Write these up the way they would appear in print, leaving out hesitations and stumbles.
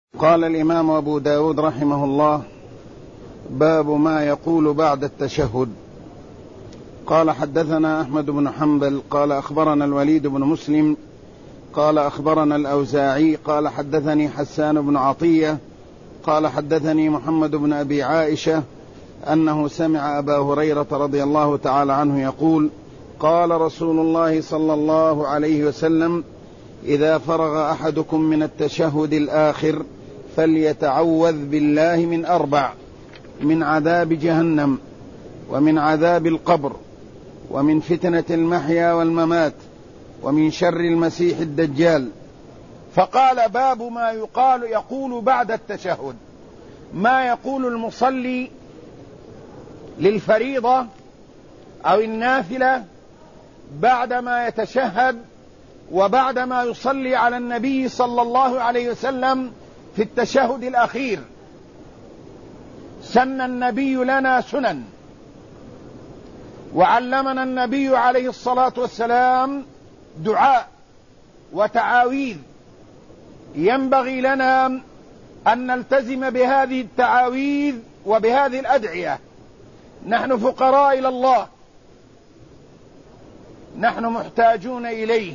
قال الإمام أبو داود رحمه الله: باب ما يقول بعد التشهد. قال: حدثنا أحمد بن حنبل قال أخبرنا الوليد بن مسلم قال أخبرنا الأوزاعي قال حدثني حسان بن عطية قال حدثني محمد بن أبي عائشة أنه سمع أبا هريرة رضي الله تعالى عنه يقول: قال رسول الله صلى الله عليه وسلم: إذا فرغ أحدكم من التشهد الآخر فليتعوذ بالله من 4: من عذاب جهنم، ومن عذاب القبر، ومن فتنة المحيا والممات، ومن شر المسيح الدجال. فقال: باب ما يقول بعد التشهد، ما يقول المصلي للفريضة أو النافلة بعدما يتشهد وبعدما يصلي على النبي صلى الله عليه وسلم في التشهد الأخير. سن النبي لنا سنن، وعلمنا النبي عليه الصلاة والسلام دعاء وتعاويذ، ينبغي لنا أن نلتزم بهذه التعاويذ وبهذه الأدعية. نحن فقراء إلى الله، نحن محتاجون إليه،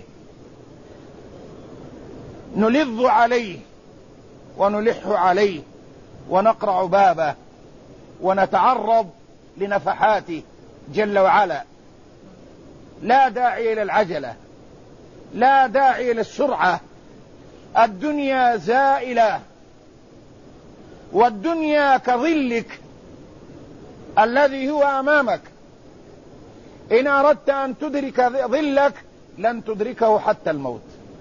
نلظ عليه ونلح عليه ونقرع بابه ونتعرض لنفحاته جل وعلا. لا داعي إلى العجلة، لا داعي إلى السرعة. الدنيا زائلة، والدنيا كظلك الذي هو أمامك، إن أردت أن تدرك ظلك لن تدركه حتى الموت،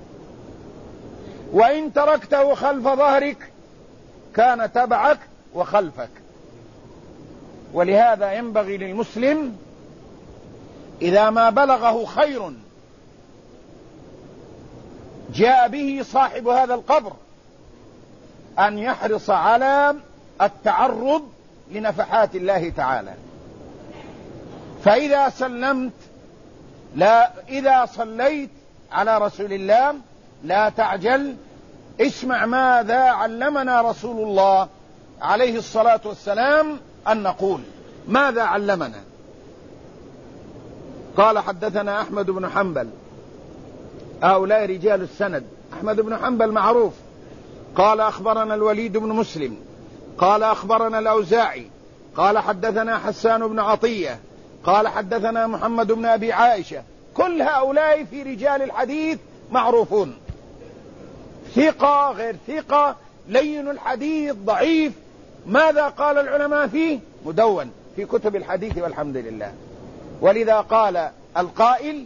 وإن تركته خلف ظهرك كان تبعك وخلفك. ولهذا ينبغي للمسلم إذا ما بلغه خير جاء به صاحب هذا القبر أن يحرص على التعرض لنفحات الله تعالى. فإذا سلمت، إذا صليت على رسول الله لا تعجل، اسمع ماذا علمنا رسول الله عليه الصلاة والسلام أن نقول. ماذا علمنا؟ قال: حدثنا أحمد بن حنبل. هؤلاء رجال السند. أحمد بن حنبل معروف. قال: أخبرنا الوليد بن مسلم قال أخبرنا الأوزاعي قال حدثنا حسان بن عطية قال حدثنا محمد بن أبي عائشة. كل هؤلاء في رجال الحديث معروفون، ثقة غير ثقة، لين الحديث، ضعيف. ماذا قال العلماء فيه؟ مدون في كتب الحديث والحمد لله. ولذا قال القائل: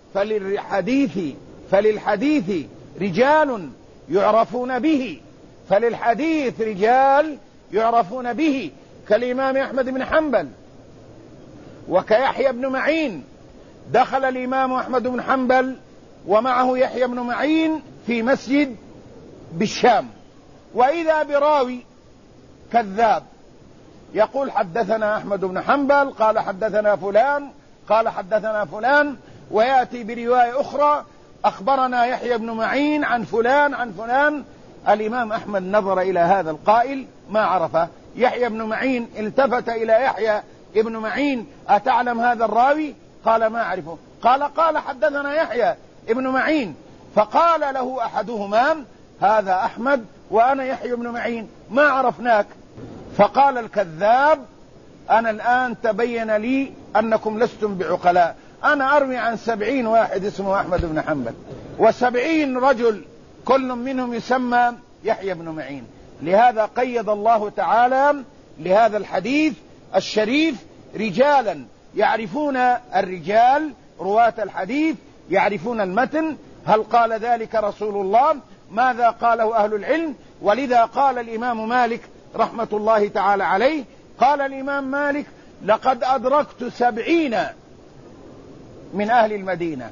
فللحديث رجال يعرفون به، فللحديث رجال يعرفون به، كالإمام أحمد بن حنبل وكيحيى بن معين. دخل الإمام أحمد بن حنبل ومعه يحيى بن معين في مسجد بالشام، وإذا براوي كذاب يقول: حدثنا أحمد بن حنبل قال حدثنا فلان قال حدثنا فلان، ويأتي برواية أخرى: أخبرنا يحيى بن معين عن فلان عن فلان. الإمام أحمد نظر إلى هذا القائل ما عرفه. يحيى بن معين التفت إلى يحيى ابن معين: أتعلم هذا الراوي؟ قال: ما أعرفه. قال: حدثنا يحيى ابن معين. فقال له أحدهما: هذا أحمد وأنا يحيى بن معين، ما عرفناك. فقال الكذاب: أنا الآن تبين لي أنكم لستم بعقلاء، أنا أروي عن 70 واحد اسمه أحمد بن حنبل، و70 رجل كل منهم يسمى يحيى بن معين. لهذا قيد الله تعالى لهذا الحديث الشريف رجالا يعرفون الرجال، رواة الحديث يعرفون المتن. هل قال ذلك رسول الله؟ ماذا قاله أهل العلم؟ ولذا قال الإمام مالك رحمة الله تعالى عليه، قال الإمام مالك: لقد أدركت 70 من أهل المدينة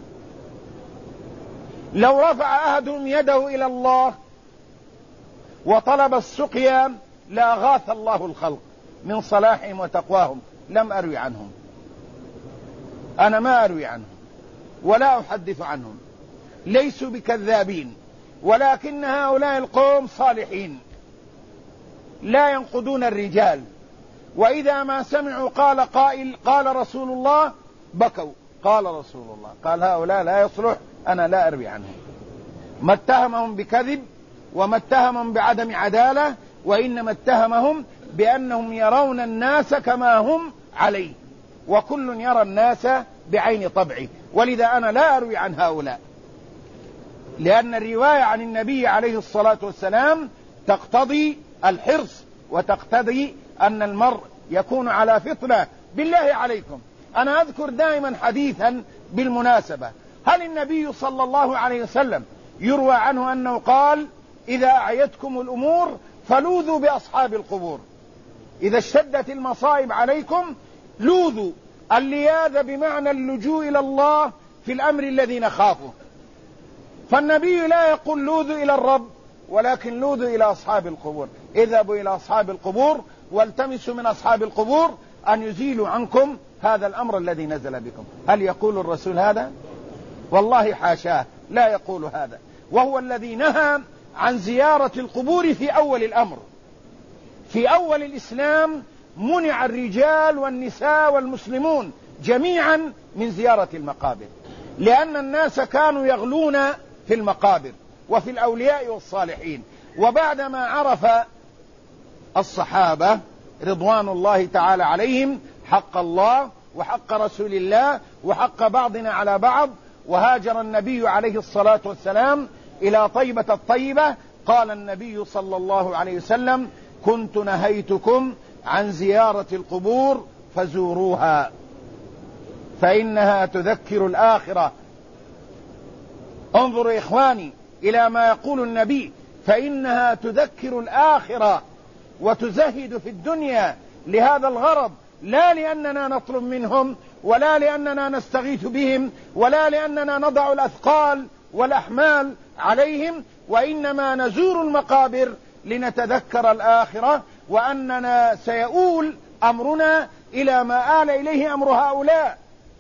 لو رفع أحدهم يده إلى الله وطلب السقيا لأغاث الله الخلق من صلاحهم وتقواهم. لم أروي عنهم، أنا ما أروي عنهم ولا أحدث عنهم، ليسوا بكذابين ولكن هؤلاء القوم صالحين لا ينقضون الرجال، وإذا ما سمعوا قال قائل قال رسول الله بكوا، قال رسول الله، قال هؤلاء لا يصلح، أنا لا أروي عنهم. ما اتهمهم بكذب وما اتهمهم بعدم عدالة، وإنما اتهمهم بأنهم يرون الناس كما هم عليه، وكل يرى الناس بعين طبعه. ولذا أنا لا أروي عن هؤلاء، لأن الرواية عن النبي عليه الصلاة والسلام تقتضي الحرص، وتقتضي أن المرء يكون على فطنة. بالله عليكم، أنا أذكر دائما حديثا بالمناسبة، هل النبي صلى الله عليه وسلم يروى عنه أنه قال: إذا أعيتكم الأمور فلوذوا بأصحاب القبور؟ إذا اشتدت المصائب عليكم لوذوا. اللياذ بمعنى اللجوء إلى الله في الأمر الذي نخافه. فالنبي لا يقول لوذوا إلى الرب، ولكن لوذوا إلى أصحاب القبور. اذهبوا إلى أصحاب القبور والتمسوا من أصحاب القبور أن يزيلوا عنكم هذا الأمر الذي نزل بكم. هل يقول الرسول هذا؟ والله حاشاه، لا يقول هذا. وهو الذي نهى عن زيارة القبور في أول الأمر. في أول الإسلام منع الرجال والنساء والمسلمون جميعا من زيارة المقابر، لأن الناس كانوا يغلون في المقابر وفي الأولياء والصالحين. وبعدما عرف الصحابة رضوان الله تعالى عليهم حق الله وحق رسول الله وحق بعضنا على بعض، وهاجر النبي عليه الصلاة والسلام إلى طيبة الطيبة، قال النبي صلى الله عليه وسلم: كنت نهيتكم عن زيارة القبور فزوروها فإنها تذكر الآخرة. انظروا إخواني إلى ما يقول النبي: فإنها تذكر الآخرة وتزهد في الدنيا، لهذا الغرض، لا لأننا نطلب منهم ولا لأننا نستغيث بهم ولا لأننا نضع الأثقال والأحمال عليهم، وإنما نزور المقابر لنتذكر الآخرة، وأننا سيؤول أمرنا إلى ما آل إليه أمر هؤلاء،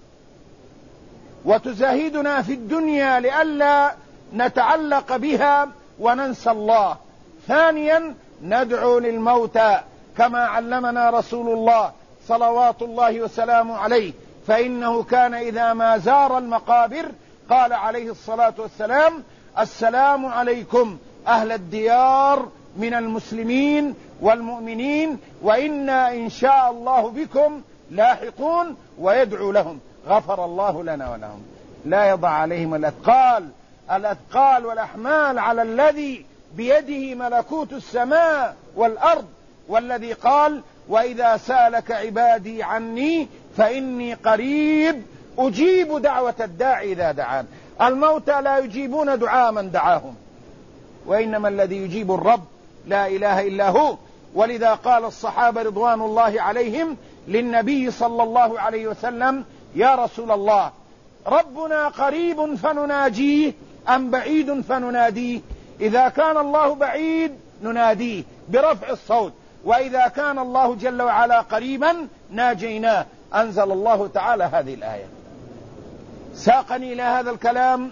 وتزاهدنا في الدنيا لئلا نتعلق بها وننسى الله. ثانيا، ندعو للموتى كما علمنا رسول الله صلوات الله وسلامه عليه، فإنه كان إذا ما زار المقابر قال عليه الصلاة والسلام: السلام عليكم أهل الديار من المسلمين والمؤمنين، وإنا إن شاء الله بكم لاحقون، ويدعو لهم: غفر الله لنا ولهم. لا يضع عليهم الأثقال والأحمال على الذي بيده ملكوت السماء والأرض، والذي قال: وإذا سألك عبادي عني فإني قريب أجيب دعوة الداعي إذا دعان. الموتى لا يجيبون دعاء من دعاهم، وإنما الذي يجيب الرب لا إله إلا هو. ولذا قال الصحابة رضوان الله عليهم للنبي صلى الله عليه وسلم: يا رسول الله، ربنا قريب فنناجيه أم بعيد فنناديه؟ إذا كان الله بعيد نناديه برفع الصوت، وإذا كان الله جل وعلا قريبا ناجيناه. أنزل الله تعالى هذه الآية. ساقني إلى هذا الكلام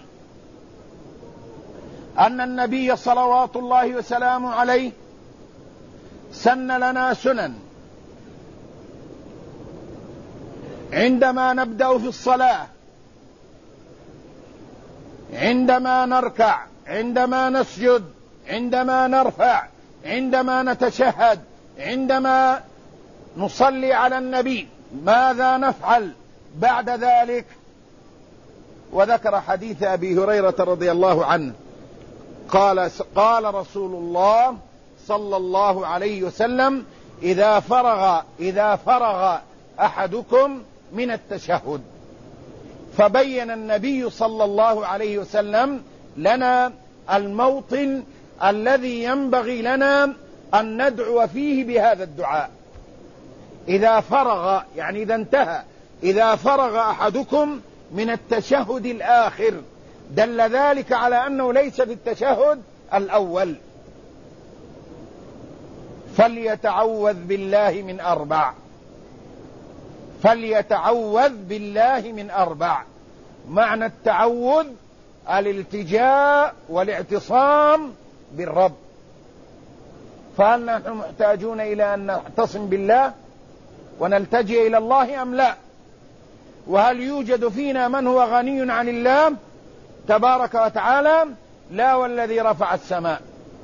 أن النبي صلوات الله وسلامه عليه سن لنا سنن عندما نبدأ في الصلاة، عندما نركع، عندما نسجد، عندما نرفع، عندما نتشهد، عندما نصلي على النبي، ماذا نفعل بعد ذلك؟ وذكر حديث أبي هريرة رضي الله عنه قال رسول الله صلى الله عليه وسلم: إذا فرغ أحدكم من التشهد. فبين النبي صلى الله عليه وسلم لنا الموطن الذي ينبغي لنا أن ندعو فيه بهذا الدعاء. إذا فرغ يعني إذا انتهى، إذا فرغ أحدكم من التشهد الآخر، دل ذلك على أنه ليس في التشهد الأول. فليتعوذ بالله من 4. فليتعوذ بالله من 4. معنى التعوذ الالتجاء والاعتصام بالرب. فهل نحن محتاجون إلى أن نعتصم بالله ونلتجئ إلى الله أم لا؟ وهل يوجد فينا من هو غني عن الله تبارك وتعالى؟ لا، والذي رفع السماء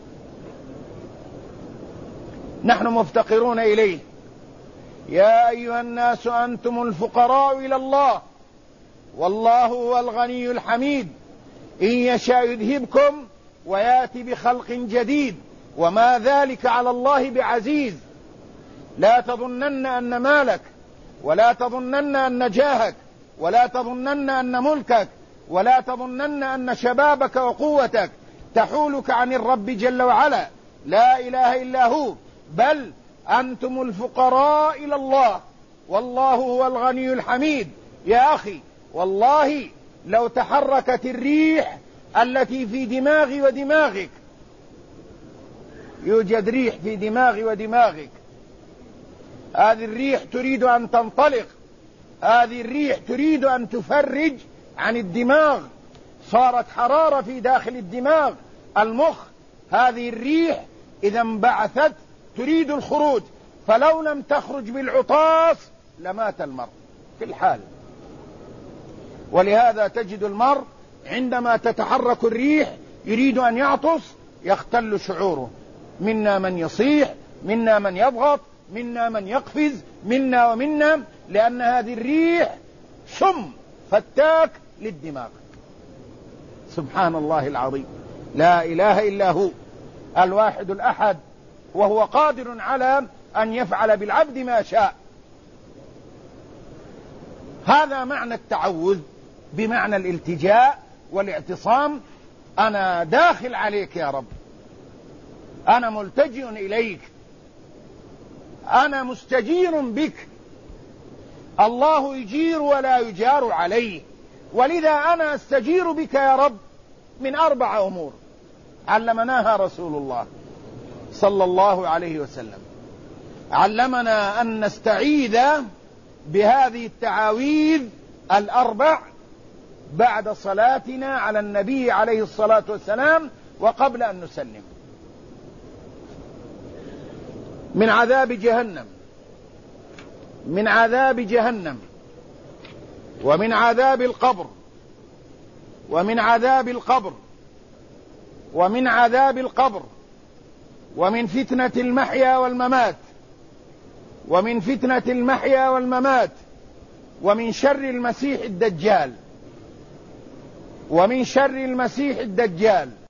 نحن مفتقرون إليه. يا أيها الناس أنتم الفقراء إلى الله والله هو الغني الحميد إن يشاء يذهبكم ويأتي بخلق جديد وما ذلك على الله بعزيز. لا تظنن أن مالك ولا تظنن أن جاهك ولا تظنن أن ملكك ولا تظنن أن شبابك وقوتك تحولك عن الرب جل وعلا. لا إله إلا هو، بل أنتم الفقراء إلى الله والله هو الغني الحميد. يا أخي والله لو تحركت الريح التي في دماغي ودماغك، يوجد ريح في دماغي ودماغك، هذه الريح تريد أن تنطلق، هذه الريح تريد أن تفرج عن الدماغ، صارت حرارة في داخل الدماغ المخ، هذه الريح إذا انبعثت تريد الخروج، فلو لم تخرج بالعطاس لمات المرء في الحال. ولهذا تجد المرء عندما تتحرك الريح يريد أن يعطس يختل شعوره، منا من يصيح، منا من يضغط، منا من يقفز، منا ومنا، لأن هذه الريح سم فتاك للدماغ. سبحان الله العظيم، لا إله إلا هو الواحد الأحد، وهو قادر على أن يفعل بالعبد ما شاء. هذا معنى التعوذ بمعنى الالتجاء والاعتصام. أنا داخل عليك يا رب، أنا ملتجئ إليك، أنا مستجير بك، الله يجير ولا يجار عليه، ولذا أنا أستجير بك يا رب من 4 أمور علمناها رسول الله صلى الله عليه وسلم. علمنا أن نستعيذ بهذه التعاويذ 4 بعد صلاتنا على النبي عليه الصلاة والسلام وقبل أن نسلم: من عذاب جهنم، من عذاب جهنم، ومن عذاب القبر، ومن عذاب القبر، ومن عذاب القبر، ومن فتنة المحيا والممات، ومن فتنة المحيا والممات، ومن شر المسيح الدجال، ومن شر المسيح الدجال.